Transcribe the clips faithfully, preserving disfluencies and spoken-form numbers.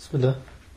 بسم الله.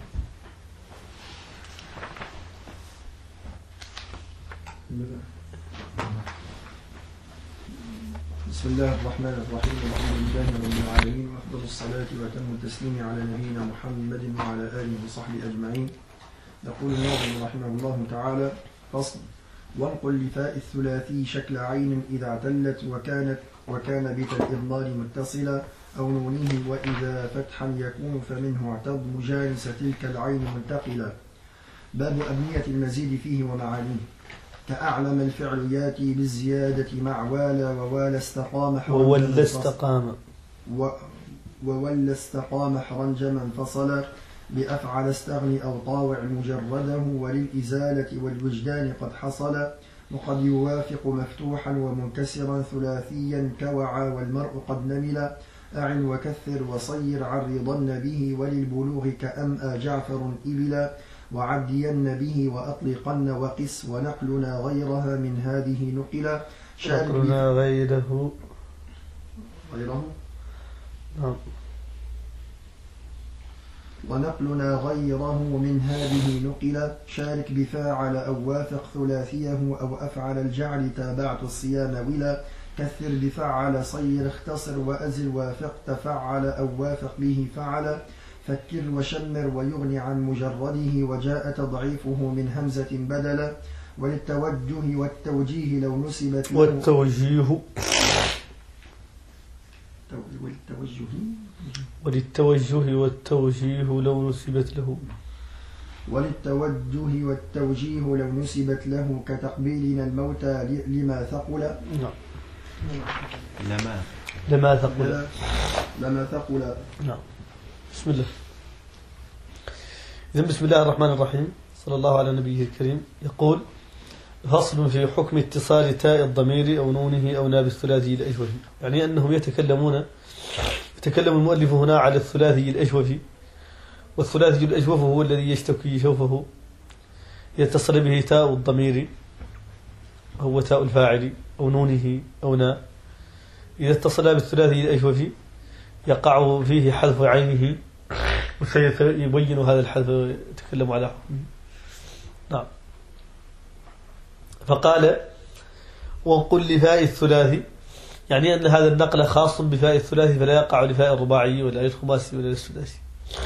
بسم الله الرحمن الرحيم. الحمد لله رب العالمين، وأفضل الصلاة وأتم التسليم على نبينا محمد وعلى آله وصحبه أجمعين. يقول الناظم رحمه الله تعالى: فصل: وانقل لفاء الثلاثي شكل عين إذا اعتلت وكانت وكان بت الإضمار متصلا أو نونه، وإذا فتحا يكون فمنه اعتض مجانس تلك العين منتقلا. باب أبنية المزيد فيه ومعانيه: كأعلم الفعل ياتي بالزيادة مع والا ووالا استقام وولا استقام و وولا استقام حرنجما انفصلا بأفعل استغني أو طاوع مجرده وللإزالة والوجدان قد حصل، وقد يوافق مفتوحا ومنكسرا ثلاثيا كوعى والمرء قد نمل أعن وكثر وصير عرضن به وللبلوغ كأمأ جعفر إبلا وعدين به وأطلقن وقس ونقلنا غيرها من هذه نقلا. نقلنا غيره غيره نعم ونقلنا غيره من هذه نقلا. شارك بفاعل أو وافق ثلاثيه أو أفعل الجعل تابعت الصيام ولا. كثر بفعل صير اختصر وأزل وافق تفعل أو وافق به فعل. فكر وشمر ويغني عن مجرده وجاء تضعيفه من همزة بدلا. وللتوجه والتوجيه لو نسبت له والتوجيه والتوجه وللتوجه والتوجيه لو نسبت له وللتوجه والتوجيه لو نسبت له كتقبيلنا الموتى لما ثقل. نعم لما لما ثقل لما ثقل نعم. بسم الله. إذن بسم الله الرحمن الرحيم، صلى الله على نبيه الكريم. يقول: فصل في حكم اتصال تاء الضمير أو نونه أو ناب الثلاثي الأجوفي. يعني أنهم يتكلمون يتكلم المؤلف هنا على الثلاثي الأجوفي، والثلاثي الأجوف هو الذي يشتكي شوفه يتصل به تاء الضمير هو تاء الفاعل أو نونه أو نا. إذا اتصل بالثلاثي الأجوفي يقع فيه حذف عينه، وسيبين هذا الحذف يتكلم على حكمه. نعم. فقال: وانقل لفاء الثلاثي، يعني أن هذا النقل خاص بفاء الثلاثي فلا يقع لفاء الرباعي ولا الخماسي ولا السداسي.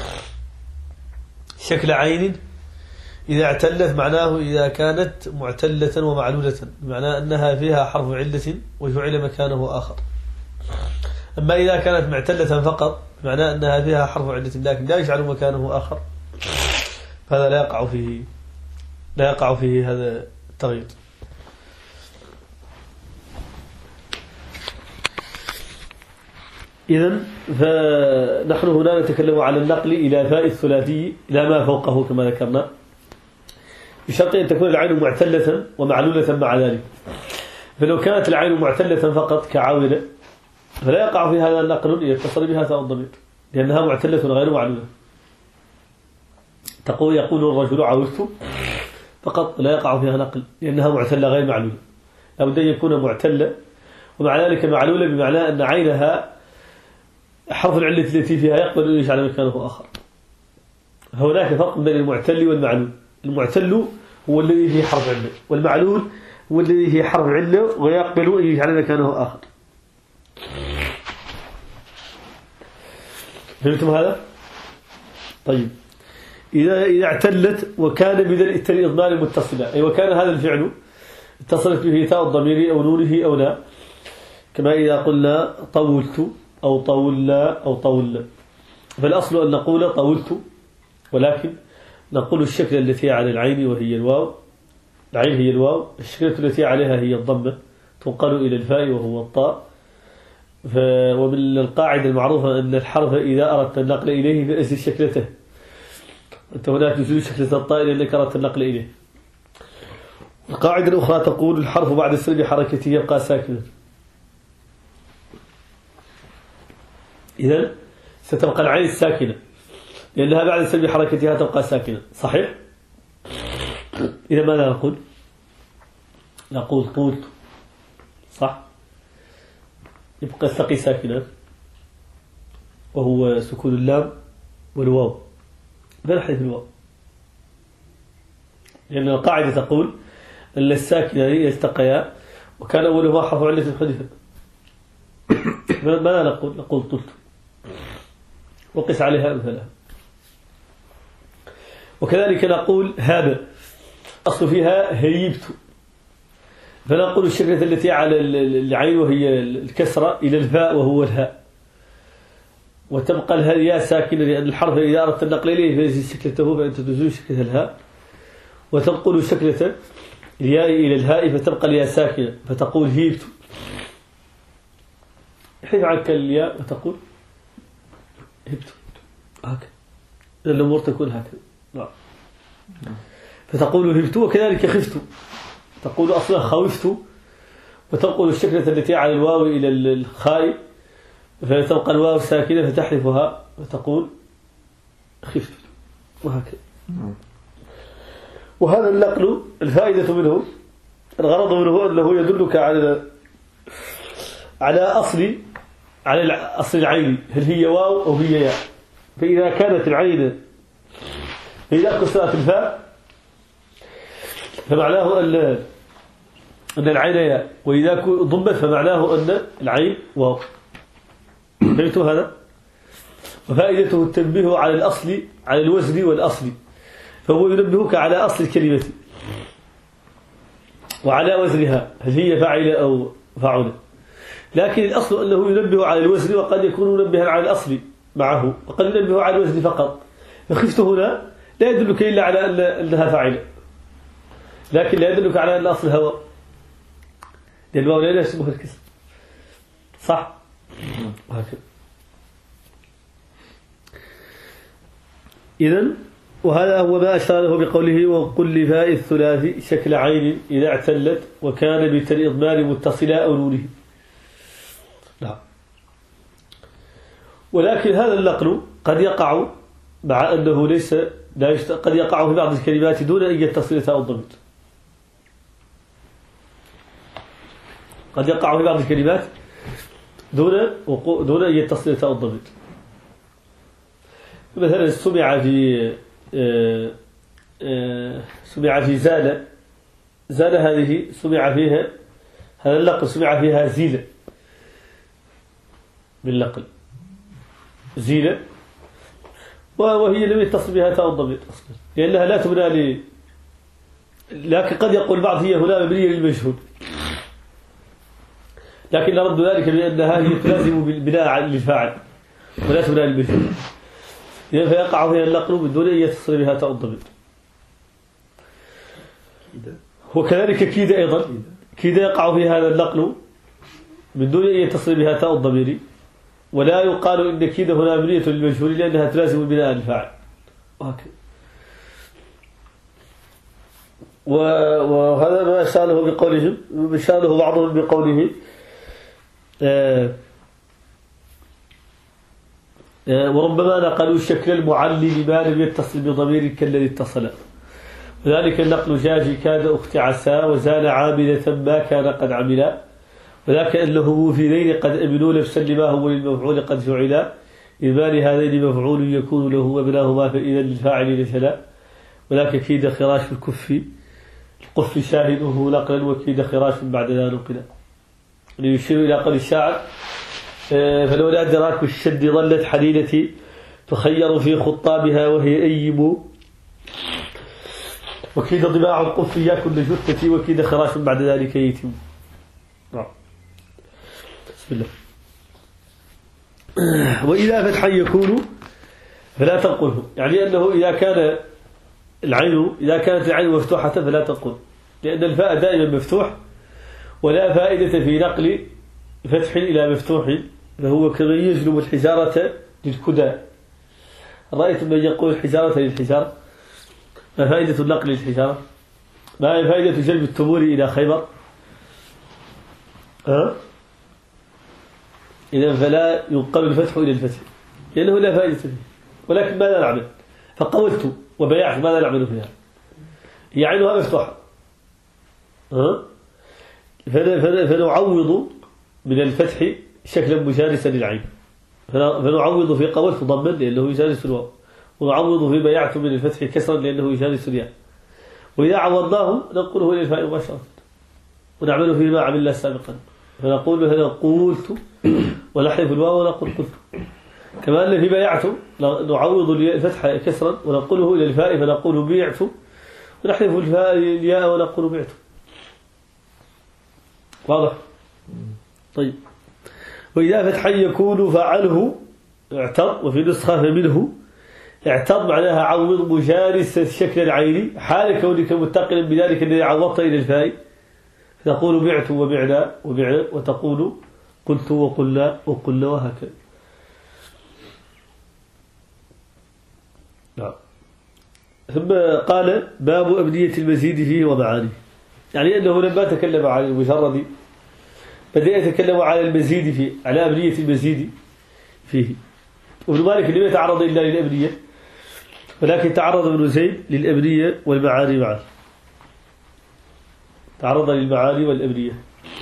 شكل عين إذا اعتلت معناه إذا كانت معتلة ومعلولة، بمعنى أنها فيها حرف علة وجعل مكانه آخر. أما إذا كانت معتلة فقط بمعنى أنها فيها حرف علة لكن لا يجعل مكانه آخر، فهذا لا يقع فيه لا يقع فيه هذا التغيير. إذن فنحن هنا نتكلم على النقل إلى فاء الثلاثي إلى ما فوقه كما ذكرنا، بشرط أن تكون العين معتلة ومعلولة مع ذلك. فلو كانت العين معتلة فقط كعاولة فلا يقع في هذا النقل يتصل بها تاء الضمير لأنها معتلة غير معلولة. تقول يقول الرجل عاولت فقط لا يقع فيها نقل لأنها معتلة غير معلولة، لابد أن يكون معتلة ومع ذلك معلولة، بمعنى أن عينها حرف العلة التي فيها يقبل أن يجعل مكانه آخر. هناك فرق بين المعتل والمعلول. المعتل هو الذي فيه حرف علة، والمعلول هو الذي فيه حرف علة ويقبل أن يجعل مكانه آخر. فهمتم هذا؟ طيب، إذا إذا اعتلت وكان بذا الإضمار متصلا، أي وكان هذا الفعل اتصلت به تاء الضمير أو نونه أو لا، كما إذا قلنا طولت أو طولنا أو طول، فالأصل أن نقول طولت، ولكن نقول الشكل التي على العين وهي الواو، العين هي الواو، الشكلة التي عليها هي الضمة تنقل إلى الفاء وهو الطاء. ومن القاعدة المعروفة أن الحرف إذا أردت النقل إليه فأزل شكلته، أنت هناك تزيل شكلة الطاء لأنك أردت النقل إليه. القاعدة الأخرى تقول الحرف بعد سلب حركته يبقى ساكنا، إذن ستبقى العين الساكنة لأنها بعد سلب حركتها تبقى ساكنة، صحيح؟ إذا ماذا نقول؟ نقول طولت، صح؟ يبقى الثقي ساكنا وهو سكون اللام والواو، فنحذف الواو، لأن القاعدة تقول أن الساكنان يلتقيا وكان أولهما حرف علة حذف. ماذا نقول؟ نقول طلت، وقس عليها أمثالها. وكذلك نقول هذا أصل فيها هيبت، فنقول الشكلة التي على العين وهي الكسرة إلى الفاء وهو الهاء، وتبقى الياء ساكنة، لأن الحرف إذا أردت النقل إليه فيزيد شكلته فأنت تزول شكلة الهاء، وتنقل شكلة الياء إلى الهاء فتبقى الياء ساكنة، فتقول هيبت، حيث عنك الياء وتقول هبت، هكذا الأمور تكون هكذا. نعم. فتقول هبت، وكذلك خفت، تقول أصلا خوفت، وتنقل الشكلة التي على الواو إلى الخاء فتبقى الواو ساكنة فتحذفها وتقول خفت، وهكذا. وهذا النقل الفائدة منه، الغرض منه أنه يدلك على على أصل على أصل العين، هل هي واو أو هي ياء. فإذا كانت العين إذا كسرت الفاء فمعناه أن أن العين ياء، وإذا ضمت فمعناه أن العين واو. فهمت هذا؟ وفائدته التنبيه على الأصل، على الوزن والأصل، فهو ينبهك على أصل الكلمة وعلى وزنها، هل هي فاعلة أو فاعلة. لكن الأصل أنه ينبه على الوزن، وقد يكون منبها على الأصل معه، وقد ينبه على الوزن فقط. فخفت هنا لا يدلك إلا على أنها فاعلة، لكن لا يدلك على أن الأصل هواء، لأن الواو لا يشبه الكسر، صح؟ هكذا. إذن وهذا هو ما أشاره بقوله وقل لفاء الثلاثي شكل عين إذا اعتلت وكان بتاء الإضمار متصلا أو نونه. نعم. ولكن هذا النقل قد يقع مع أنه ليس لا يشت... قد يقع في بعض الكلمات دون أن يتصل تاء الضمير. قد يقع في بعض الكلمات دون وقو... دون أن يتصل تاء الضمير. مثلا سمع في آه آه سمع في زال، زال هذه سمع فيها هذا اللقل سمع فيها زيلة باللقل زيلة، وهي لم يتصل بها تاء الضمير أصلا لأنها لا تبنى ل... لكن قد يقول بعض هي هنا مبنية للمجهول، لكن نرد ذلك بأنها هي تلازم بالبناء للفاعل ولا تبنى للمجهول، فيقع فيها النقل من دون أن يتصل بها تاء الضمير. وكذلك كيد أيضا، كيد يقع في هذا النقل من دون أن يتصل بها تاء الضمير، ولا يقال إن كيد هنا مبنية للمجهول لأنها تلازم البناء للفاعل، وهكذا. وهذا ما شانه بقولهم، شانه بعضهم بقوله آه وربما نقلوا الشكل المعلل ما لم يتصل بضمير كالذي اتصل، وذلك النقل جاء كاد أخت عسى وزال عاملة ما كان قد عملا، وذاك أنه في ذين قد أمنوا نفسا لما هو للمفعول قد فعلا، إذا لهذين مفعول يكون له وابناهما فإذا للفاعل نشلا، وذاك كيد خراش الكف القف شاهده نقلا وكيد خراش بعد ذا نقلا، ليشير إلى قول الشاعر فلولا أدراك الشد ظلت حليلتي تخير في خطابها وهي أيم، وكيد ضباع القف ياكل جثتي وكيد خراش بعد ذلك يتم. بسم الله. وإذا فتحا يكون فلا تنقله، يعني أنه إذا كان العين إذا كانت العين مفتوحة فلا تنقل، لأن الفاء دائما مفتوح ولا فائدة في نقل فتح إلى مفتوح، فهو كما يجلب الحجارة للكدى. رأيت من يقول الحجارة للحجارة، ما فائدة النقل للحجارة؟ ما هي فائدة جلب التمور إلى خيبر؟ أه؟ إذا فلا ينقل الفتح إلى الفتح لأنه لا فائدة فيه. ولكن ماذا نعمل؟ فقولت وبيعت، ماذا نعمل فيها؟ هي عينها مفتوحة، أه؟ فنعوض من الفتح شكلا مجانسا للعين، فنعوض في قولت ضمن لأنه يجانس الواو، ونعوض في بايعت من الفتح كسرا لأنه يجالس الياء. وإذا عوضناه نقوله إلى الفاء مباشرة ونعمل فيه ما عملنا سابقا، فنقول هنا قلت ونحذف الواو ونقول قلت. كما أن في بايعت نعوض الفتح كسرا ونقوله إلى الفاء فنقول بيعت ونحذف الفاء الياء ونقول بعت. واضح؟ طيب. وإذا فتحا يكون فعله اعتض، وفي نسخة فمنه اعتض معناها عوض مجالس شكل العين حال كونك متقلا بذلك الذي عوضت إلى الفاء، فتقول بعت وبعنا وبعنا، وتقول قلت وقلنا وقلنا، وهكذا. نعم. ثم قال باب أبنية المزيد فيه ومعانيه، يعني أنه لما تكلم عن المجرد بدأ يتكلم على المزيد فيه، على أبنية المزيد فيه. وابن مالك لم يتعرض إلا للأبنية، ولكن تعرض ابن زيد للأبنية والمعاني معا، تعرض للمعاني والأبنية.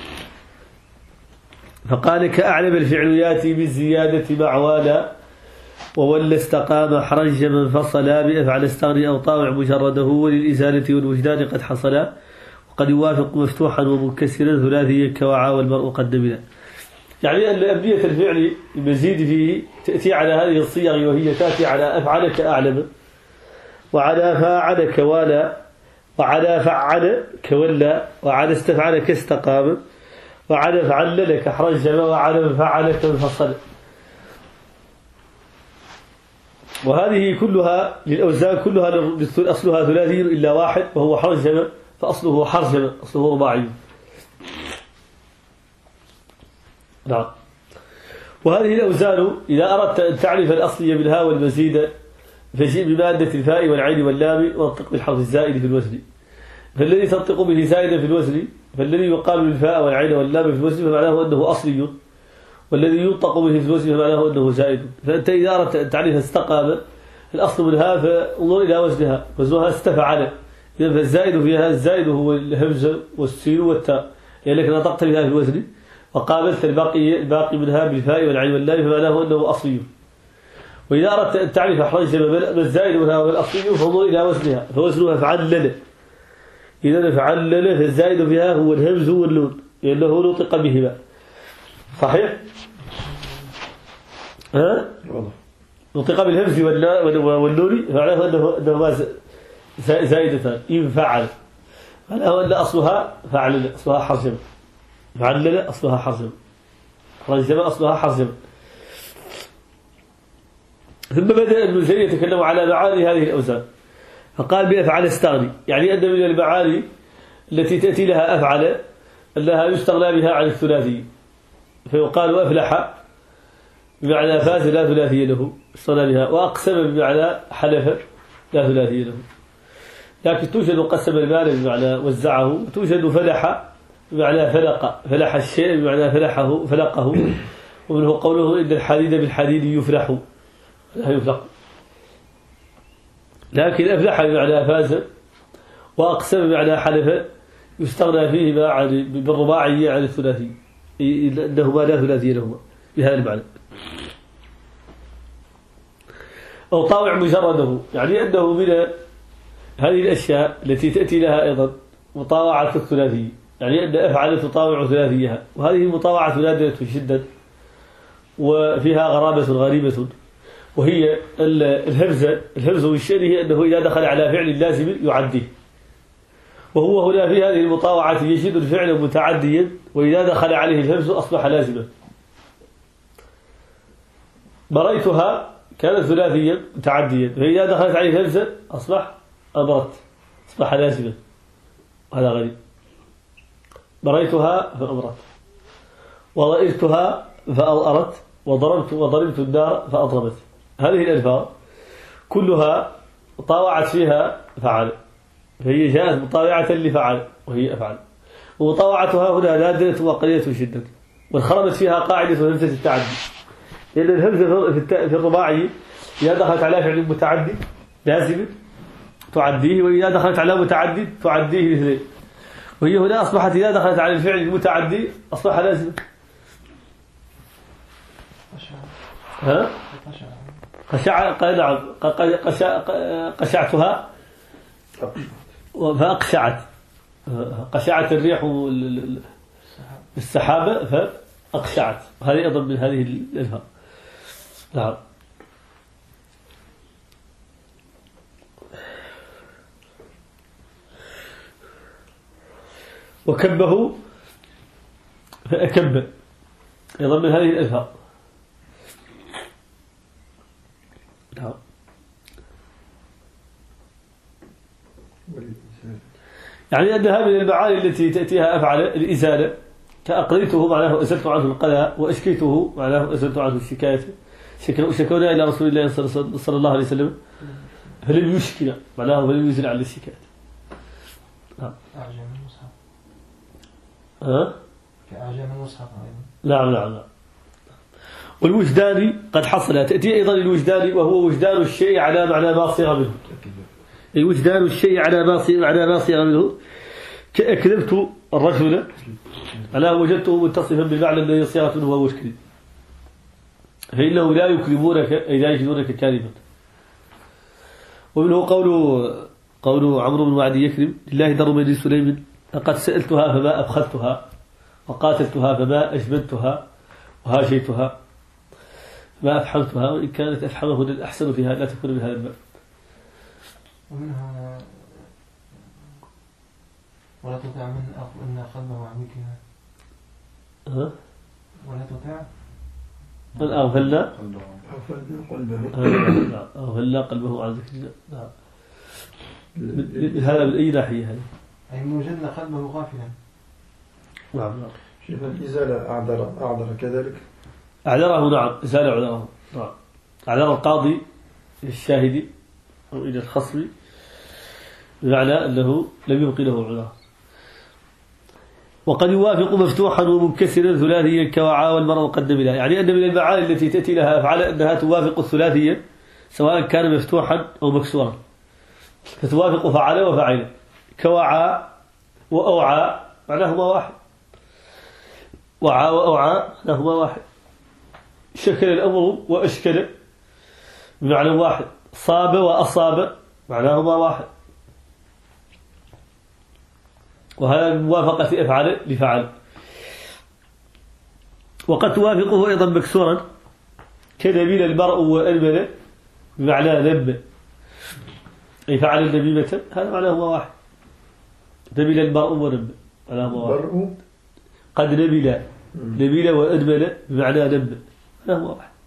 فقال كأعلم الفعل ياتي بالزيادة مع والا، وولى استقام حرج من فصلا، بأفعل استغني أو طاوع مجرده، وللإزالة والوجدان قد حصلا، وقد يوافق مفتوحا ومنكسرا ثلاثيا كوعى والمرء قد نبلا. يعني أن أبنية الفعل المزيد فيه تأتي على هذه الصيغ، وهي تأتي على أفعل كأعلم، وعلى فاعل كوالا، وعلى فعل كولى، وعلى استفعل كاستقام، وعلى فعل لك حرجم، وعلى فعل كانفصل. وهذه كلها للأوزان كلها أصلها ثلاثي إلا واحد وهو حرجم، فأصله حرجم، أصله رباعي. نعم. وهذه الأوزان إذا أردت أن تعرف الأصلية منها والمزيد فجيء بمادة الفاء والعين واللام وانطق بالحرف الزائد في الوزن. فالذي تنطق به زائدا في الوزن، فالذي يقال بالفاء والعين واللام في الوزن فمعناه أنه أصلي، والذي ينطق به في الوزن فمعناه أنه زائد. فأنت إذا أردت أن تعرف استقام الأصل منها فانظر إلى وزنها، وزنها استفعل، إذا فالزائد فيها الزائد هو الهمزة والسين والتاء، لأنك يعني نطقت بها في الوزن، وقابلت الباقي الباقي منها بالفاء والعين واللام فمعناه أنه أصلي. وإذا أردت أن تعرف حرج ما الزائد منها والأصلي فانظر إلى وزنها، فوزنها فعلل، إذا فعلل فالزائد فيها هو الهمز والنون لأنه نطق بهما. صحيح؟ ها؟ نطق بالهمز والنون فمعناه أنه أنه زائدتان. إن فعل معناه أن أصلها فعلل، أصلها حرجم، فعلل أصلها حرجم، حرجم أصلها حرجم. ثم بدأ ابن زيد يتكلم على معاني هذه الأوزان، فقال بأفعل استغني، يعني أن من المعاني التي تأتي لها أفعل أنها يستغنى بها عن الثلاثي، فيقال أفلح بمعنى فاز لا ثلاثي له استغنى بها، وأقسم بمعنى حلف لا ثلاثي له. لكن توجد قسم المال بمعنى وزعه، وتوجد فلح بمعنى فلق، فلح الشيء بمعنى فلحه فلقه، ومنه قوله إن الحديد بالحديد يفلح لا يفلق. لكن أفلح بمعنى فاز، وأقسم بمعنى حلف يستغنى فيه عن بالرباعي عن الثلاثي، إنهما لا ثلاثي لهما بهذا المعنى. أو طاوع مجرده، يعني أنه من هذه الأشياء التي تأتي لها أيضا مطاوعة الثلاثي، يعني أن أفعل تطاوع ثلاثيها، وهذه المطاوعة نادرة جدا وفيها غرابة غريبة، وهي الهمزة. الهمزة والشأن أنه إذا دخل على فعل لازم يعديه، وهو هنا في هذه المطاوعة يجد الفعل متعديا، وإذا دخل عليه الهمز أصبح لازما. بريتها كانت ثلاثيا متعديا، فإذا دخلت عليه الهمزة أصبح أمرت، أصبح لازما، هذا غريب. بريتها فأمرت، وضئرتها فأضأرت، وضربت وضربت الدار فأضربت. هذه الألفاظ كلها طاوعت فيها فعل، فهي جاءت مطاوعة لفعل وهي أفعل، ومطاوعتها هنا نادرة وقليلة جدا، وانخرمت فيها قاعدة همزة التعدي، لأن الهمزة في الرباعي إذا دخلت على فعل متعدي لازم تعديه، وإذا دخلت على متعدي تعديه الاثنين، وهي هنا أصبحت إذا دخلت على الفعل المتعدي أصبح لازم. ها قشع قنع قشع قشعتها فأقشعت قشعت الريح السحابة فأقشعت هذه أيضا من هذه الإلهام. نعم. وكبه فأكب أيضا من هذه الإلهام. نعم. يعني أنها من المعاني التي تأتيها أفعل الإزالة، كأقضيته معناه أزلت عنه القلاء، وأشكيته معناه أزلت عنه الشكاية. شكونا إلى رسول الله صلى الله عليه وسلم فلم يشكنا معناه فلم يزل عن الشكاية. نعم. أعجم المصحف. ها؟ كأعجم المصحف. نعم نعم نعم. والوجداني قد حصل، تأتي أيضا الوجداني وهو وجدان الشيء على معنى ما صيغ منه. الوجدان الشيء على ما صيغ على ما صيغ منه، كأكذبت الرجل ألا وجدته متصفا بالمعنى الذي صيغت منه وهو الكذب، فإنه لا يكذبونك أي لا يجدونك كاذبا. ومنه قول قول عمرو بن معدي يكذب لله در بني سليم لقد سألتها فما أبخلتها وقاتلتها فما أجبنتها وهاجيتها ما أفحمتها، وإن كانت أفحمه الأحسن فيها لا تكون من هذا الباب. ومنها ولا تطع من أن قلبه عميكها. ها؟ ولا تطع من أغفلنا قلبه أغفلنا قلبه عن ذكرنا. نعم. من هذا من أي ناحية هذه؟ أي من وجدنا قلبه غافلا. نعم نعم. شوف الإزالة أعذر أعذر كذلك. أعذره نعم، إزالة أعذره نعم. أعذر القاضي الشاهد أو إلى الخصم بمعنى أنه لم يبقي له عذر. وقد يوافق مفتوحا ومنكسرا ثلاثيا كوعى والمرء قدم لها، يعني أن من المعاني التي تأتي لها أفعال أنها توافق الثلاثية سواء كان مفتوحا أو مكسورا، فتوافق فعل وفعل. كوعى وأوعى معناهما واحد، وعى وأوعى معناهما واحد. شكل الأمر وأشكل بمعنى واحد. صاب وأصاب معناهما واحد. وهذا من موافقة أفعال لفعل. وقد توافقه أيضا مكسورا كنبيل المرء وأنبل بمعنى ذنب، أي فعل النميمة هذا معناه هو واحد. نبيل المرء ونب معناه هو واحد. قد نبيل نبيل وأنبل بمعنى ذنب معناه هو واحد.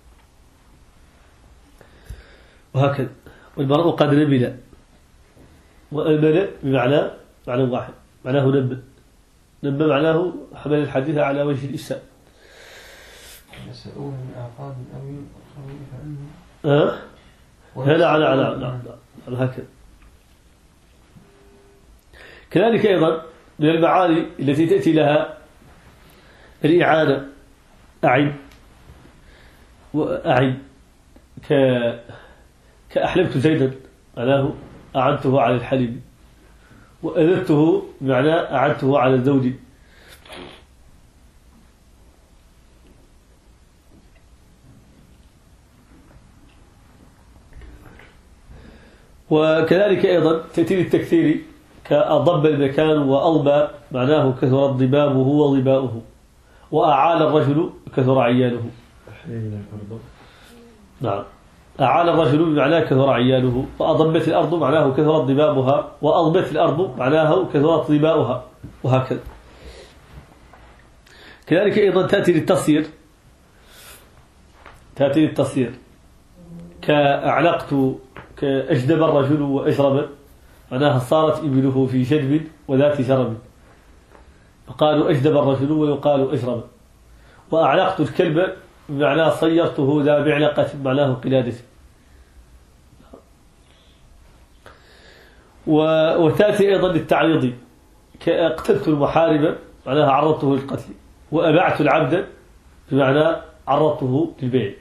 وهكذا والمرء قد نبيل وأنبل بمعنى معنى واحد معناه نب. نب معناه حمل الحديث على وجه الإساءة. يسألون من أعقاب الأمين فإن أه؟ هلا على على على هكذا. كذلك أيضا من المعاني التي تأتي لها الإعانة أعن وأعن ك كأحلبت زيدا معناه أعنته على الحليب، وأذدته بمعنى أعنته على الزوج. وكذلك أيضا تأتي التكثير كأضب المكان وأضبى معناه كثر ضبابه وضباؤه. وأعال الرجل كثر عياله. نعم. أعال الرجل بمعناه كثر عياله. وأضبت الأرض معناه كثرت ضبابها. وأضبت الأرض معناه كثرت ضباؤها، وهكذا. كذلك أيضا تأتي للتصير تأتي للتصير كأعلقت كأجدب الرجل وأشرب معناها صارت إبله في شدب وذات شرب، فقالوا أجدب الرجل ويقال أشرب. وأعلقت الكلب بمعنى صيرته ذا بعلقة معناه قلادة. وتأتي أيضا للتعريض كأقتلت المحارب معناها عرضته للقتل. وأبعت العبد بمعنى عرضته للبيع.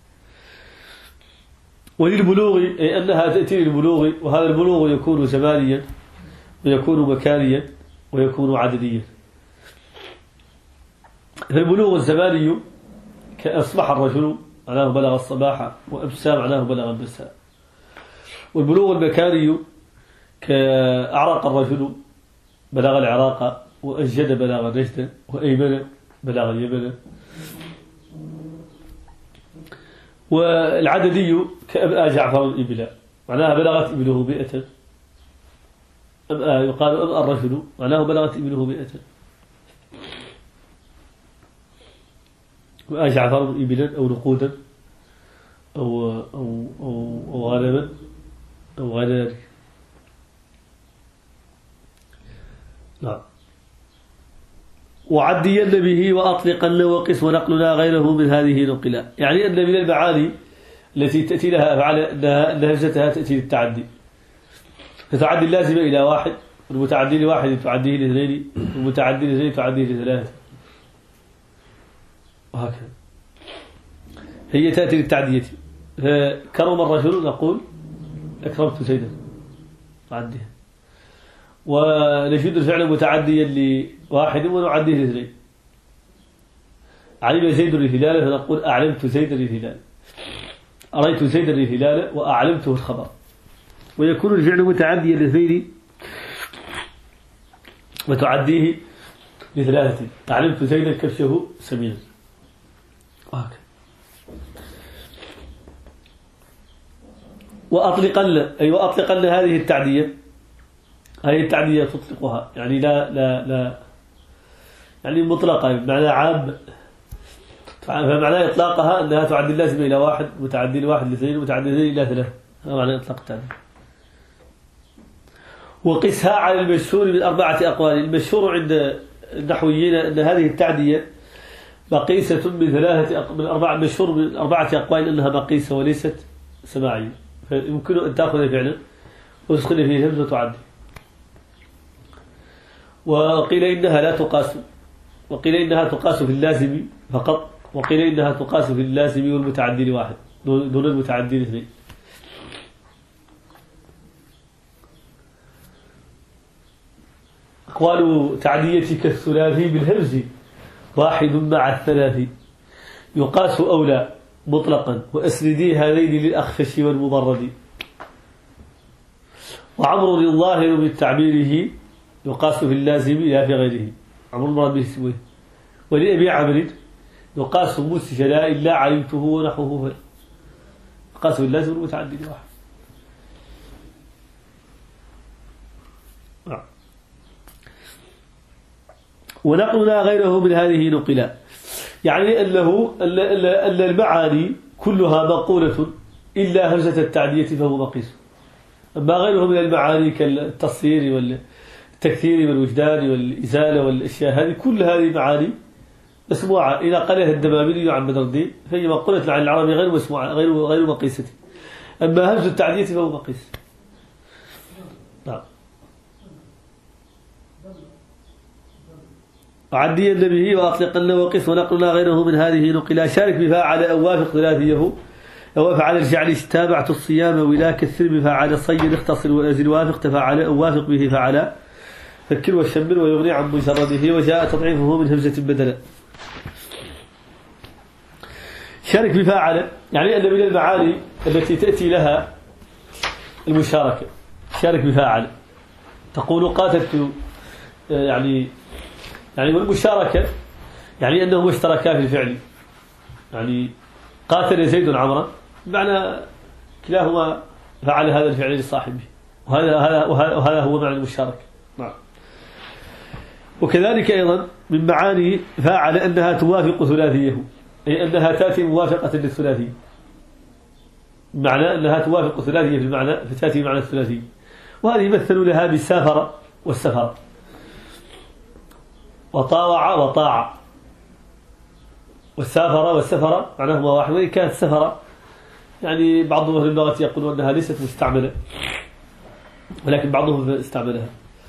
وللبلوغ أي أنها تأتي للبلوغ، وهذا البلوغ يكون زمانيا ويكون مكانيا ويكون عدديا. فالبلوغ الزماني كأصبح الرجل معناه بلغ الصباح، وأمسى معناه بلغ المساء. والبلوغ المكاني كأعرق الرجل بلغ العراق، وأجد بلغ النجد، وأيمن بلغ اليمن. والعددي كأبآ جعفر الإبلاء معناها بلغت إبله مئة. أبآ يقال أبآ الرجل معناه بلغت إبله مئة. وآ جعفر إبلا أو نقودا أو أو أو, أو غنما أو غنار. نعم. وعدين به وأطلقن وقس ونقلنا غيره من هذه نقلا، يعني أن من المعاني التي تأتي لها أفعال أنها همزتها تأتي للتعدي، فتعدي اللازمة إلى واحد، والمتعدي لواحد تعديه لاثنين، والمتعدي لاثنين تعديه لثلاثة، وهكذا. هي تأتي للتعدية. فكرم الرجل نقول أكرمت زيدا تعديها، ونجد الفعل متعديا لواحد ونعديه لاثنين. علم زيد الهلال فنقول أعلمت زيدا الهلال، أريت زيدا الهلال وأعلمته الخبر. ويكون الفعل متعديا لاثنين وتعديه لثلاثة، أعلمت زيدا كبشه سمينا، وهكذا. وأطلقن أي وأطلقن هذه التعدية، هذه التعدية تطلقها يعني لا لا لا يعني مطلقة بمعنى عام، فمعنى إطلاقها أنها تعدي اللازمة إلى واحد، متعدي لواحد لاثنين، متعدي إلى ثلاثة، هذا معنى إطلاق التعدية. وقسها على المشهور من أربعة أقوال. المشهور عند النحويين أن هذه التعدية مقيسة من ثلاثة من أربعة، مشهور من أربعة أقوال أنها مقيسة وليست سماعية، فيمكن أن تأخذ فعلا وتدخل فيه همزة وتعدي. وقيل إنها لا تقاس، وقيل إنها تقاس في اللازم فقط، وقيل إنها تقاس في اللازم والمتعدي لواحد دون المتعدي لاثنين. أقوال تعدية كالثلاثي بالهمز واحد مع الثلاثي، يقاس أولى مطلقا، وأسندي هذين للأخفش والمضرد. وعمر الظاهر من تعبيره يقاس في اللازم لا في غيره، عمر المراد به اسمه. ولأبي عمرو يقاس مسجلا إلا علمته ونحوه، يقاس في اللازم والمتعدي لواحد. ونقلنا غيره من هذه نقلا، يعني أنه أن المعاني كلها منقولة إلا همزة التعدية فهو مقيس. أما غيره من المعاني كالتصير والتكثير والوجدان والإزالة والأشياء هذه، كل هذه معاني مسموعة إذا قالها الدماملي عن بدر الدين فهي منقولة عن العربي غير مسموعة غير غير مقيسة. أما همزة التعدية فهو مقيس. نعم. وعدي به وأطلقن وقس ونقلنا غيره من هذه نقلا. شارك بفاعل أو وافق ثلاثيه، أو فعل الجعل تابعت الصيام ولا كثر بفاعل صيد اختصر وأزل وافق تفاعل أو وافق به فعل فكر والشمر ويغني عن مجرده، وجاء تضعيفه من همزة بدلا. شارك بفاعل يعني أن من المعاني التي تأتي لها المشاركة. شارك بفاعل تقول قاتلت، يعني يعني والمشاركة يعني أنهم اشتركا في الفعل، يعني قاتل زيد عمرا بمعنى كلاهما فعل هذا الفعل لصاحبه، وهذا هذا وهذا هو معنى المشاركة. نعم. وكذلك أيضا من معاني فاعل أنها توافق ثلاثيه، أي أنها تأتي موافقة للثلاثي، بمعنى أنها توافق ثلاثيه في المعنى فتأتي معنى الثلاثي. وهذه مثلوا لها بالسافر والسفر، وطاوع وطاع، والسافر والسفر معناهما واحد، وإن كانت سفر يعني بعضهم أهل اللغة يقولون أنها ليست مستعملة، ولكن بعضهم استعملها.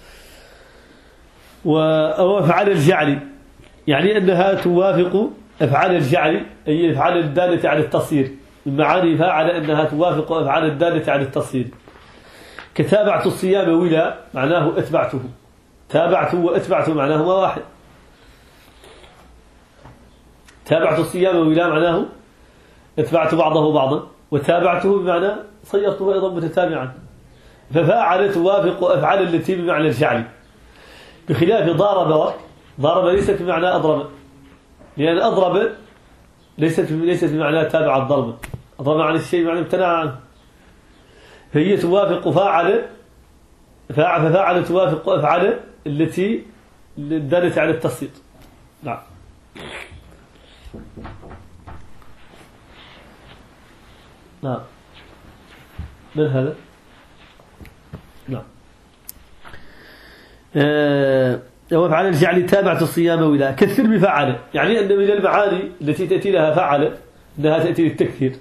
وأفعال الجعل يعني أنها توافق أفعال الجعل، أي أفعال الدالة على التصير. من معاني فاعل أنها توافق أفعال الدالة على التصير، كتابعت الصيام ولا معناه أتبعته، تابعته وأتبعته معناهما واحد. تابعت الصيام ولا معناه اتبعت بعضه بعضا، وتابعته بمعنى صيرته أيضا متتابعا. ففاعل توافق أفعال التي بمعنى الجعل، بخلاف ضارب. ضارب ليست بمعنى أضرب، لأن أضرب ليست ليست بمعنى تابع الضرب. أضرب عن الشيء معنى امتنع عنه، فهي توافق فاعل ففاعل توافق أفعال التي دالت على التسيط. نعم. نعم. من هذا؟ نعم. أه وفعل الجعل تابعة الصيام ولا كثر بفعل، يعني أن من المعاني التي تأتي لها فعل أنها تأتي للتكثير.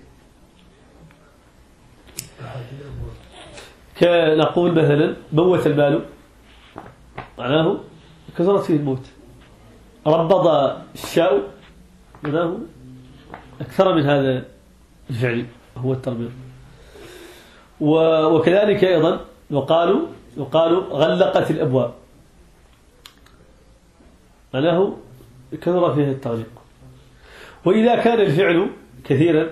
كنقول مثلا موت المال، معناه كثرت فيه الموت. ربض الشاء، معناه أكثر من هذا الفعل هو التربيط. وكذلك أيضا يقال يقال غلقت الأبواب، معناه كثر فيه التغليق. وإذا كان الفعل كثيرا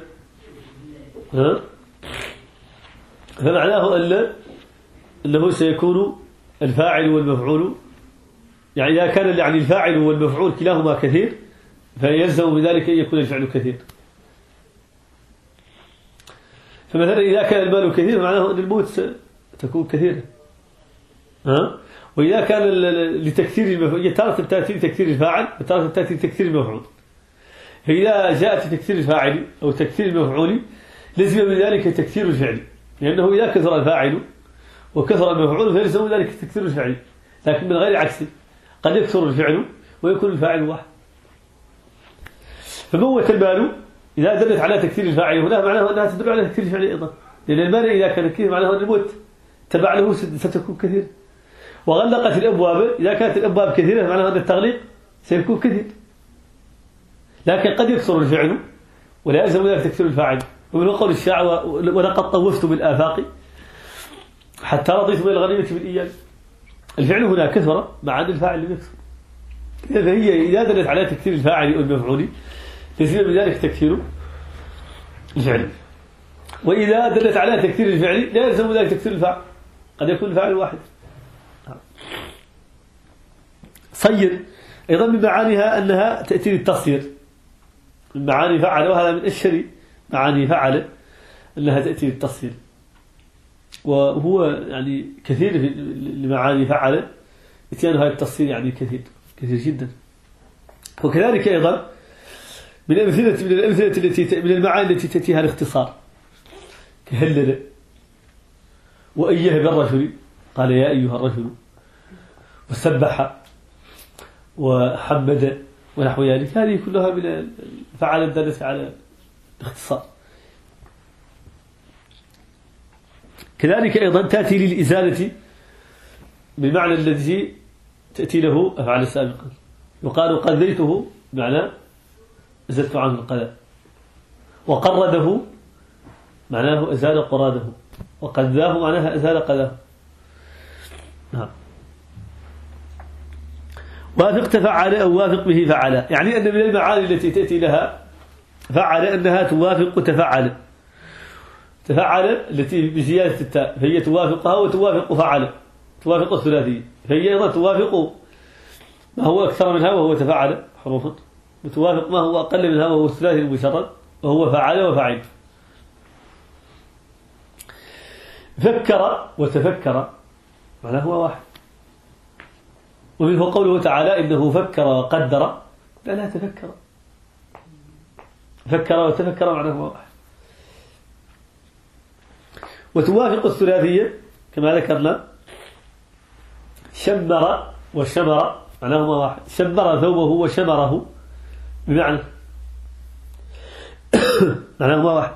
فمعناه أن أنه سيكون الفاعل والمفعول، يعني إذا كان يعني الفاعل والمفعول كلاهما كثير فيلزم بذلك أن يكون الفعل كثير. فمثلا إذا كان المال كثير معناه أن الموت تكون كثيرة. ها؟ وإذا كان لتكثير المفعول، تارة تأتي لتكثير الفاعل وتارة تأتي لتكثير المفعول. فإذا جاءت تكثير الفاعل أو تكثير المفعول لزم بذلك تكثير الفعل، لأنه إذا كثر الفاعل وكثر المفعول فيلزم ذلك تكثير الفعل، لكن من غير عكسه، قد يكثر الفعل ويكون الفاعل واحد. فموت المال إذا دلت على تكثير الفاعل هنا معناه أنها تدل على تكثير الفعل أيضا، لأن المال إذا كان كثير معناه أن الموت تبع له ستكون كثير. وغلقت الأبواب إذا كانت الأبواب كثيرة معناه أن التغليق سيكون كثير، لكن قد يكثر الفعل ولا يلزم ذلك تكثير الفاعل. ومن قول الشاعر ولقد طوفت بالآفاق حتى رضيت من الغنيمة بالإيام. الفعل هنا كثر مع أن الفاعل لم يكثر، فهي إذا دلت على تكثير الفاعل والمفعول لزم بذلك تكثير الفعل، وإذا دلت على تكثير الفعل لا يلزم ذلك تكثير الفاعل، قد يكون الفاعل واحد. صير أيضا من معانيها أنها تأتي للتصير، من معاني فعل، وهذا من أشهر معاني فعل أنها تأتي للتصير، وهو يعني كثير لمعاني فعل اتيانها التصير يعني كثير كثير جدا. وكذلك أيضا من الأمثلة من الأمثلة التي من المعاني التي تأتيها الاختصار، كهلل وأيه بالرجل قال يا أيها الرجل، وسبح وحمد ونحو ذلك، هذه كلها من فعل الدالة على الاختصار. كذلك أيضا تأتي للإزالة بالمعنى الذي تأتي له أفعال السابقة، يقال قذيته بمعنى أزلت عنه القذى، وقرده معناه أزال قراده، وقذاه معناها أزال قذاه. نعم. وافق تفعل أو وافق به فعل، يعني أن من المعاني التي تأتي لها فعل أنها توافق تفعل. تفعل التي بزيادة التاء فهي توافقها وتوافق فعل، توافق الثلاثية، فهي أيضا توافق ما هو أكثر منها وهو تفعل حروفا، وتوافق ما هو أقل منها وهو الثلاثي المشرد وهو فعل وفعل. فكر وتفكر معناه هو واحد. ومنه قوله تعالى إنه فكر وقدر، لا لا تفكر، فكر وتفكر معناه هو واحد. وتوافق الثلاثية كما ذكرنا، شمر وشمر معناهما واحد، شمر ثوبه وشمره بمعنى معناهما واحد.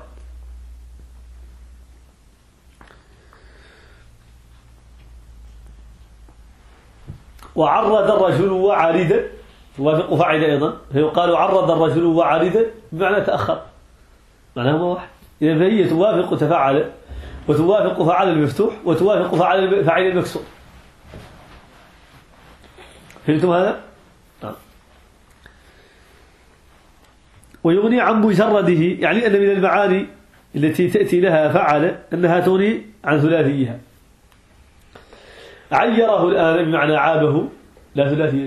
وعرض الرجل وعرض توافق فعل أيضا، فيقال عرض الرجل وعرض بمعنى تأخر معناهما واحد. إذا فهي توافق تفعل وتوافق فعل المفتوح وتوافق فعل فعل المكسور. فهمتم هذا؟ ويغني عن مجرده، يعني أن من المعاني التي تأتي لها فعل أنها تغني عن ثلاثيها. عيره الآن بمعنى عابه لا ثلاثي له،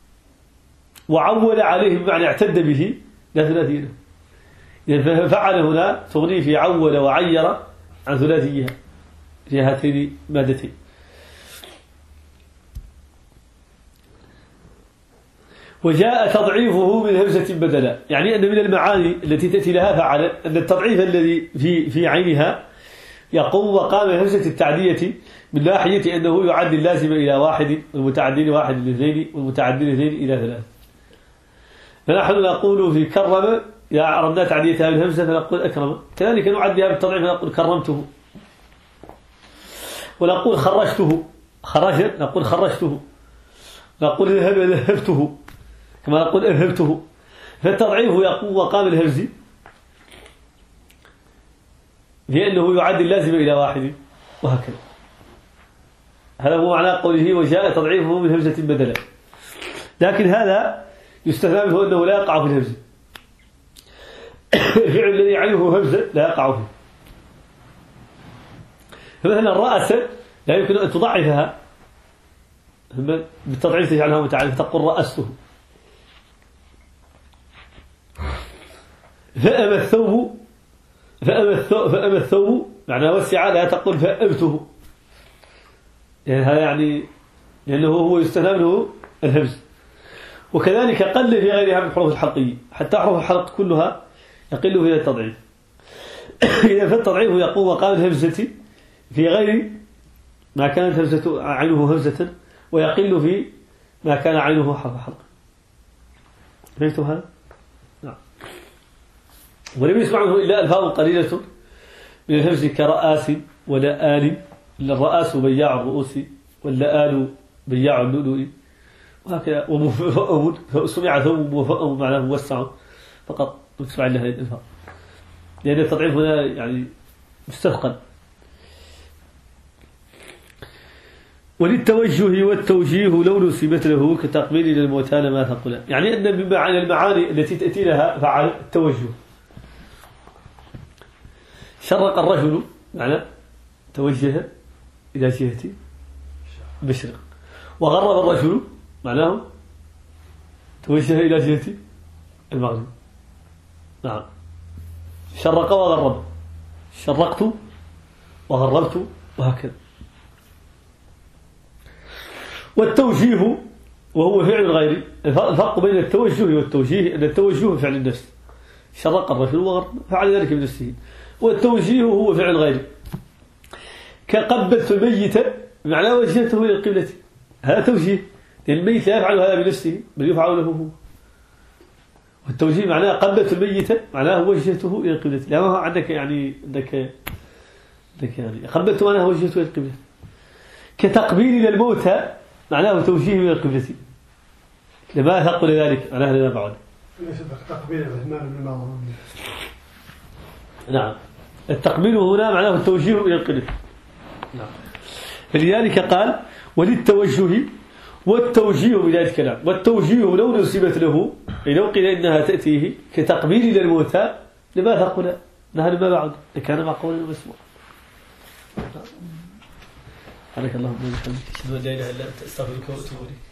وعول عليه بمعنى اعتد به لا ثلاثي له. إذا فعل هنا تغني في عول وعير عن ثلاثيها في هاتين المادتين. وجاء تضعيفه من همزة بدلا، يعني أن من المعاني التي تأتي لها فعل أن التضعيف الذي في في عينها يقوم مقام همزة التعدية من ناحية أنه يعدي اللازم إلى واحد والمتعدي لواحد لاثنين والمتعدي لاثنين إلى ثلاث. فنحن نقول في كرم إذا أردنا تعديتها بالهمزة فنقول أكرم، كذلك نعديها بالتضعيف فنقول كرمته، ونقول خرجته خرج نقول خرجته، نقول ذهبته كما نقول أذهبته. فالتضعيف يقوم مقام الهمز لأنه يعد اللازم إلى واحد وهكذا. هذا هو معنى قوله وجاء تضعيفه من همزة بدلا. لكن هذا يستثنى منه أنه لا يقع في الهمز، الفعل الذي عينه همزة لا يقع فيه. فمثلا الرأس لا يمكن أن تضعفها بالتضعيف تجعلها متعلمة تقول رأسته. فأما الثوب فأما الثوب, فأما الثوب معنى وسع لا تقول فأمته، يعني هذا يعني لأنه هو يستثنى منه الهمز. وكذلك قل في غيرها من حروف الحلقية، حتى حروف الحلق كلها يقل فيها التضعيف. إذا فالتضعيف يقوم مقام الهمزة في غير ما كانت همزة عينه همزة، ويقل في ما كان عينه حرف حلق. فهمتم هذا؟ نعم. ولم يسمع منه إلا ألفاظ قليلة من الهمز كرآس ولا آل، إلا الرآس بياع الرؤوس واللآل بياع اللؤلؤ وهكذا. ومفأم فسمع ثوب مفأم معناه موسع فقط تسمع لها الألفاظ، لأن التضعيف هنا يعني مستثقل. وللتوجه والتوجيه لو نسبت له كتقبيل للموتى لما ثقل، يعني أن من المعاني التي تأتي لها فعل التوجه. شرق الرجل معنى توجه إلى جهة المشرق، وغرب الرجل معناه توجه إلى جهة المغرب. نعم. شرق وغرب، شرقت وغربت وهكذا. والتوجيه وهو فعل الغير. الفرق بين التوجه والتوجيه أن التوجه فعل النفس، شرق الرجل وغرب فعل ذلك بنفسه، والتوجيه هو فعل الغير. كقبلت الميت معناه وجهته إلى القبلة، هذا توجيه، لأن الميت لا يفعل هذا بنفسه بل يفعل له هو. والتوجيه معناه قبلت الميت معناه وجهته إلى القبلة، لا ما عندك يعني عندك عندك يعني قبلت معناه وجهته إلى القبلة. كتقبيل للموتى معناه توجيه إلى القبلة، لما ثقل ذلك معناه لما بعد. تقبيل الرحمن بالمعروف. نعم. التقبيل هنا معناه التوجيه إلى القبلة. نعم. فلذلك قال وللتوجه والتوجيه بذلك الكلام. والتوجيه لو نسبت له لو قيل إنها تأتيه كتقبيل للموتى لما ثقل نهى لما بعد لكان معقولا مسموع. سبحانك اللهم وبحمدك اشهد ان لا اله الا انت استغفرك واتوب اليك.